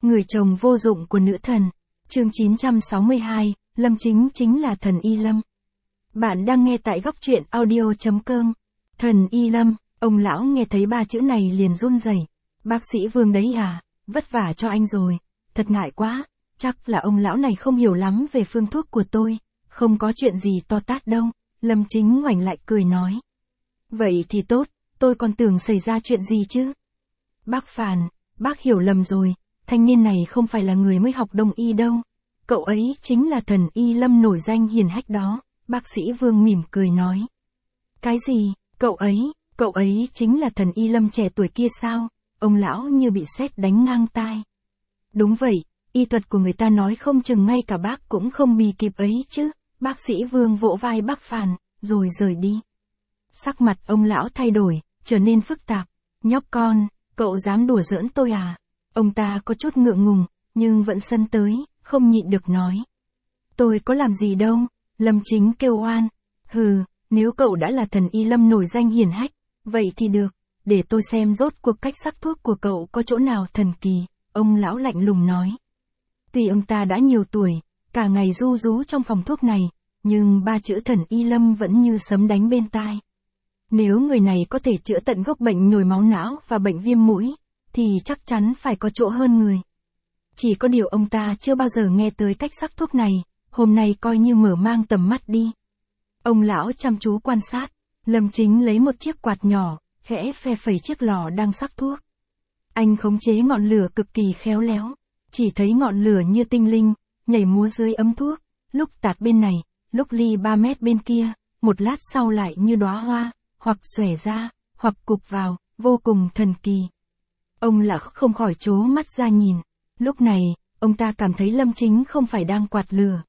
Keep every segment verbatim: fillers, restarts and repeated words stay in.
Người chồng vô dụng của nữ thần. Chương chín trăm sáu mươi hai, Lâm Chính chính là thần Y Lâm. Bạn đang nghe tại góc truyện audio chấm com. Thần Y Lâm, ông lão nghe thấy ba chữ này liền run rẩy. Bác sĩ Vương đấy à, vất vả cho anh rồi, thật ngại quá, chắc là ông lão này không hiểu lắm về phương thuốc của tôi, không có chuyện gì to tát đâu. Lâm Chính ngoảnh lại cười nói. Vậy thì tốt, tôi còn tưởng xảy ra chuyện gì chứ. Bác Phàn, bác hiểu lầm rồi, thanh niên này không phải là người mới học đông y đâu. Cậu ấy chính là thần Y Lâm nổi danh hiển hách đó, bác sĩ Vương mỉm cười nói. Cái gì, cậu ấy, cậu ấy chính là thần Y Lâm trẻ tuổi kia sao? Ông lão như bị sét đánh ngang tai. Đúng vậy, y thuật của người ta nói không chừng ngay cả bác cũng không bì kịp ấy chứ. Bác sĩ Vương vỗ vai bác Phàn, rồi rời đi. Sắc mặt ông lão thay đổi, trở nên phức tạp. Nhóc con, cậu dám đùa giỡn tôi à? Ông ta có chút ngượng ngùng, nhưng vẫn sân tới, không nhịn được nói. Tôi có làm gì đâu, Lâm Chính kêu oan. Hừ, nếu cậu đã là thần Y Lâm nổi danh hiển hách, vậy thì được, để tôi xem rốt cuộc cách sắc thuốc của cậu có chỗ nào thần kỳ, ông lão lạnh lùng nói. Tuy ông ta đã nhiều tuổi, cả ngày ru rú trong phòng thuốc này, nhưng ba chữ thần Y Lâm vẫn như sấm đánh bên tai. Nếu người này có thể chữa tận gốc bệnh nhồi máu não và bệnh viêm mũi, thì chắc chắn phải có chỗ hơn người. Chỉ có điều ông ta chưa bao giờ nghe tới cách sắc thuốc này, hôm nay coi như mở mang tầm mắt đi. Ông lão chăm chú quan sát, Lâm Chính lấy một chiếc quạt nhỏ, khẽ phe phẩy chiếc lò đang sắc thuốc. Anh khống chế ngọn lửa cực kỳ khéo léo, chỉ thấy ngọn lửa như tinh linh, nhảy múa dưới ấm thuốc, lúc tạt bên này, lúc ly ba mét bên kia, một lát sau lại như đóa hoa, hoặc xòe ra, hoặc cụp vào, vô cùng thần kỳ. Ông lão không khỏi trố mắt ra nhìn. Lúc này, ông ta cảm thấy Lâm Chính không phải đang quạt lửa,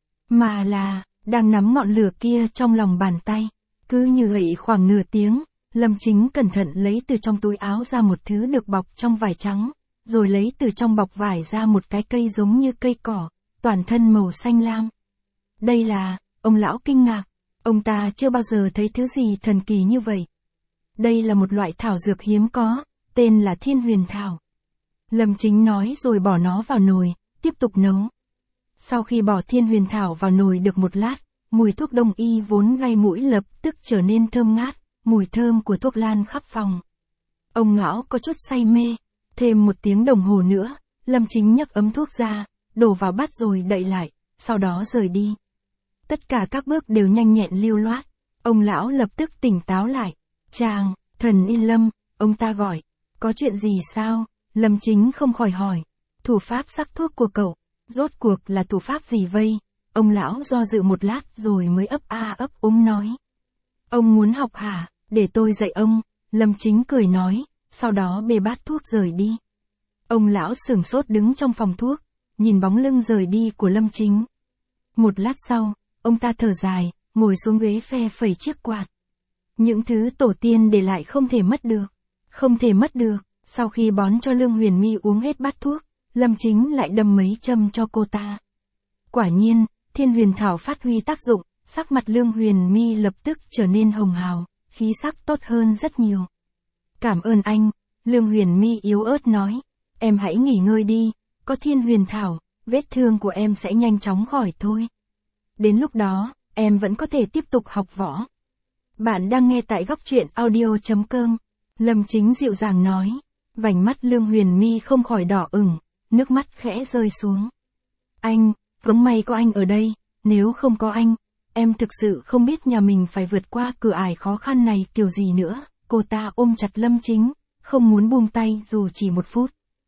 mà là đang nắm ngọn lửa kia trong lòng bàn tay. Cứ như vậy khoảng nửa tiếng, Lâm Chính cẩn thận lấy từ trong túi áo ra một thứ được bọc trong vải trắng, rồi lấy từ trong bọc vải ra một cái cây giống như cây cỏ, toàn thân màu xanh lam. Đây là, ông lão kinh ngạc, ông ta chưa bao giờ thấy thứ gì thần kỳ như vậy. Đây là một loại thảo dược hiếm có, tên là Thiên Huyền Thảo. Lâm Chính nói rồi bỏ nó vào nồi, tiếp tục nấu. Sau khi bỏ Thiên Huyền Thảo vào nồi được một lát, mùi thuốc đông y vốn gây mũi lập tức trở nên thơm ngát, mùi thơm của thuốc lan khắp phòng. Ông lão có chút say mê, thêm một tiếng đồng hồ nữa, Lâm Chính nhấc ấm thuốc ra, đổ vào bát rồi đậy lại, sau đó rời đi. Tất cả các bước đều nhanh nhẹn lưu loát, ông lão lập tức tỉnh táo lại. Chàng, thần Y Lâm, ông ta gọi, có chuyện gì sao? Lâm Chính không khỏi hỏi, thủ pháp sắc thuốc của cậu, rốt cuộc là thủ pháp gì vây? Ông lão do dự một lát rồi mới ấp a ấp úng nói. Ông muốn học hả, để tôi dạy ông, Lâm Chính cười nói, sau đó bê bát thuốc rời đi. Ông lão sửng sốt đứng trong phòng thuốc, nhìn bóng lưng rời đi của Lâm Chính. Một lát sau, ông ta thở dài, ngồi xuống ghế phe phẩy chiếc quạt. Những thứ tổ tiên để lại không thể mất được, không thể mất được. Sau khi bón cho Lương Huyền My uống hết bát thuốc, Lâm Chính lại đâm mấy châm cho cô ta. Quả nhiên, Thiên Huyền Thảo phát huy tác dụng, sắc mặt Lương Huyền My lập tức trở nên hồng hào, khí sắc tốt hơn rất nhiều. Cảm ơn anh, Lương Huyền My yếu ớt nói, em hãy nghỉ ngơi đi, có Thiên Huyền Thảo, vết thương của em sẽ nhanh chóng khỏi thôi. Đến lúc đó, em vẫn có thể tiếp tục học võ. Bạn đang nghe tại góc truyện audio chấm com. Lâm Chính dịu dàng nói. Vành mắt Lương Huyền My không khỏi đỏ ửng, nước mắt khẽ rơi xuống. Anh, vẫn may có anh ở đây, nếu không có anh, em thực sự không biết nhà mình phải vượt qua cửa ải khó khăn này kiểu gì nữa. Cô ta ôm chặt Lâm Chính, không muốn buông tay dù chỉ một phút.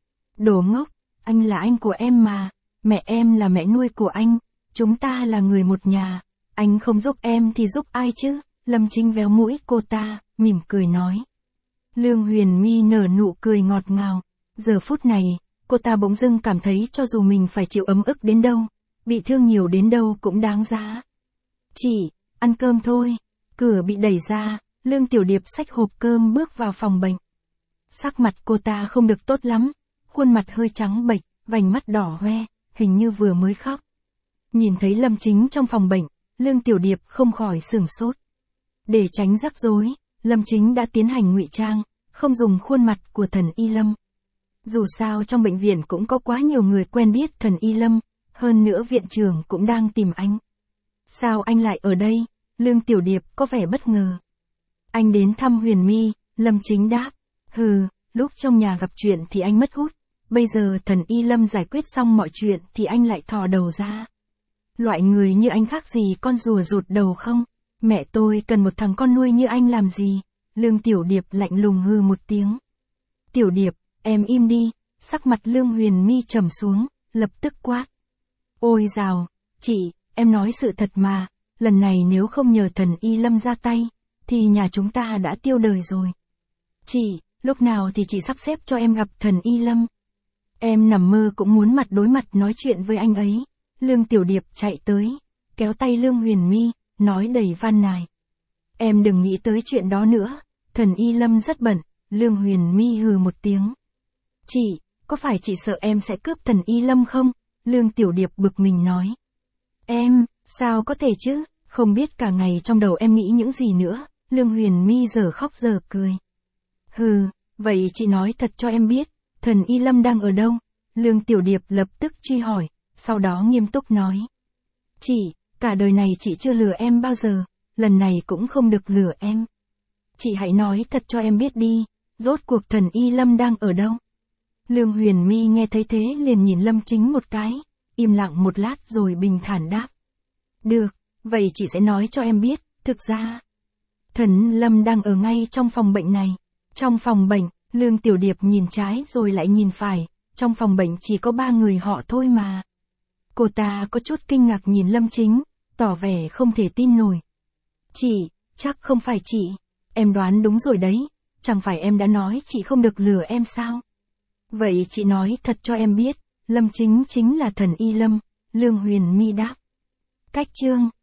Đồ ngốc, anh là anh của em mà, mẹ em là mẹ nuôi của anh, chúng ta là người một nhà, anh không giúp em thì giúp ai chứ? Lâm Chính véo mũi cô ta, mỉm cười nói. Lương Huyền My nở nụ cười ngọt ngào. Giờ phút này, cô ta bỗng dưng cảm thấy cho dù mình phải chịu ấm ức đến đâu, bị thương nhiều đến đâu cũng đáng giá. Chỉ, ăn cơm thôi. Cửa bị đẩy ra, Lương Tiểu Điệp xách hộp cơm bước vào phòng bệnh. Sắc mặt cô ta không được tốt lắm, khuôn mặt hơi trắng bệch, vành mắt đỏ hoe, hình như vừa mới khóc. Nhìn thấy Lâm Chính trong phòng bệnh, Lương Tiểu Điệp không khỏi sửng sốt. Để tránh rắc rối, Lâm Chính đã tiến hành ngụy trang, không dùng khuôn mặt của thần Y Lâm. Dù sao trong bệnh viện cũng có quá nhiều người quen biết thần Y Lâm, hơn nữa viện trưởng cũng đang tìm anh. Sao anh lại ở đây? Lương Tiểu Điệp có vẻ bất ngờ. Anh đến thăm Huyền My, Lâm Chính đáp. Hừ, lúc trong nhà gặp chuyện thì anh mất hút. Bây giờ thần Y Lâm giải quyết xong mọi chuyện thì anh lại thò đầu ra. Loại người như anh khác gì con rùa rụt đầu không? Mẹ tôi cần một thằng con nuôi như anh làm gì? Lương Tiểu Điệp lạnh lùng hừ một tiếng. Tiểu Điệp, em im đi. Sắc mặt Lương Huyền My trầm xuống, lập tức quát. Ôi dào, chị, em nói sự thật mà, lần này nếu không nhờ thần Y Lâm ra tay, thì nhà chúng ta đã tiêu đời rồi. Chị, lúc nào thì chị sắp xếp cho em gặp thần Y Lâm? Em nằm mơ cũng muốn mặt đối mặt nói chuyện với anh ấy. Lương Tiểu Điệp chạy tới, kéo tay Lương Huyền My, nói đầy van nài. Em đừng nghĩ tới chuyện đó nữa, thần Y Lâm rất bận. Lương Huyền My hừ một tiếng. Chị, có phải chị sợ em sẽ cướp thần Y Lâm không? Lương Tiểu Điệp bực mình nói. Em, sao có thể chứ, không biết cả ngày trong đầu em nghĩ những gì nữa. Lương Huyền My giờ khóc giờ cười. Hừ, vậy chị nói thật cho em biết, thần Y Lâm đang ở đâu? Lương Tiểu Điệp lập tức truy hỏi, sau đó nghiêm túc nói. Chị, cả đời này chị chưa lừa em bao giờ, lần này cũng không được lừa em. Chị hãy nói thật cho em biết đi, rốt cuộc thần Y Lâm đang ở đâu? Lương Huyền My nghe thấy thế liền nhìn Lâm Chính một cái, im lặng một lát rồi bình thản đáp. Được, vậy chị sẽ nói cho em biết, thực ra thần Lâm đang ở ngay trong phòng bệnh này. Trong phòng bệnh, Lương Tiểu Điệp nhìn trái rồi lại nhìn phải, trong phòng bệnh chỉ có ba người họ thôi mà. Cô ta có chút kinh ngạc nhìn Lâm Chính, tỏ vẻ không thể tin nổi. Chị, chắc không phải chị, em đoán đúng rồi đấy, chẳng phải em đã nói chị không được lừa em sao? Vậy chị nói thật cho em biết, Lâm Chính chính là thần Y Lâm. Lương Huyền My đáp. Cách chương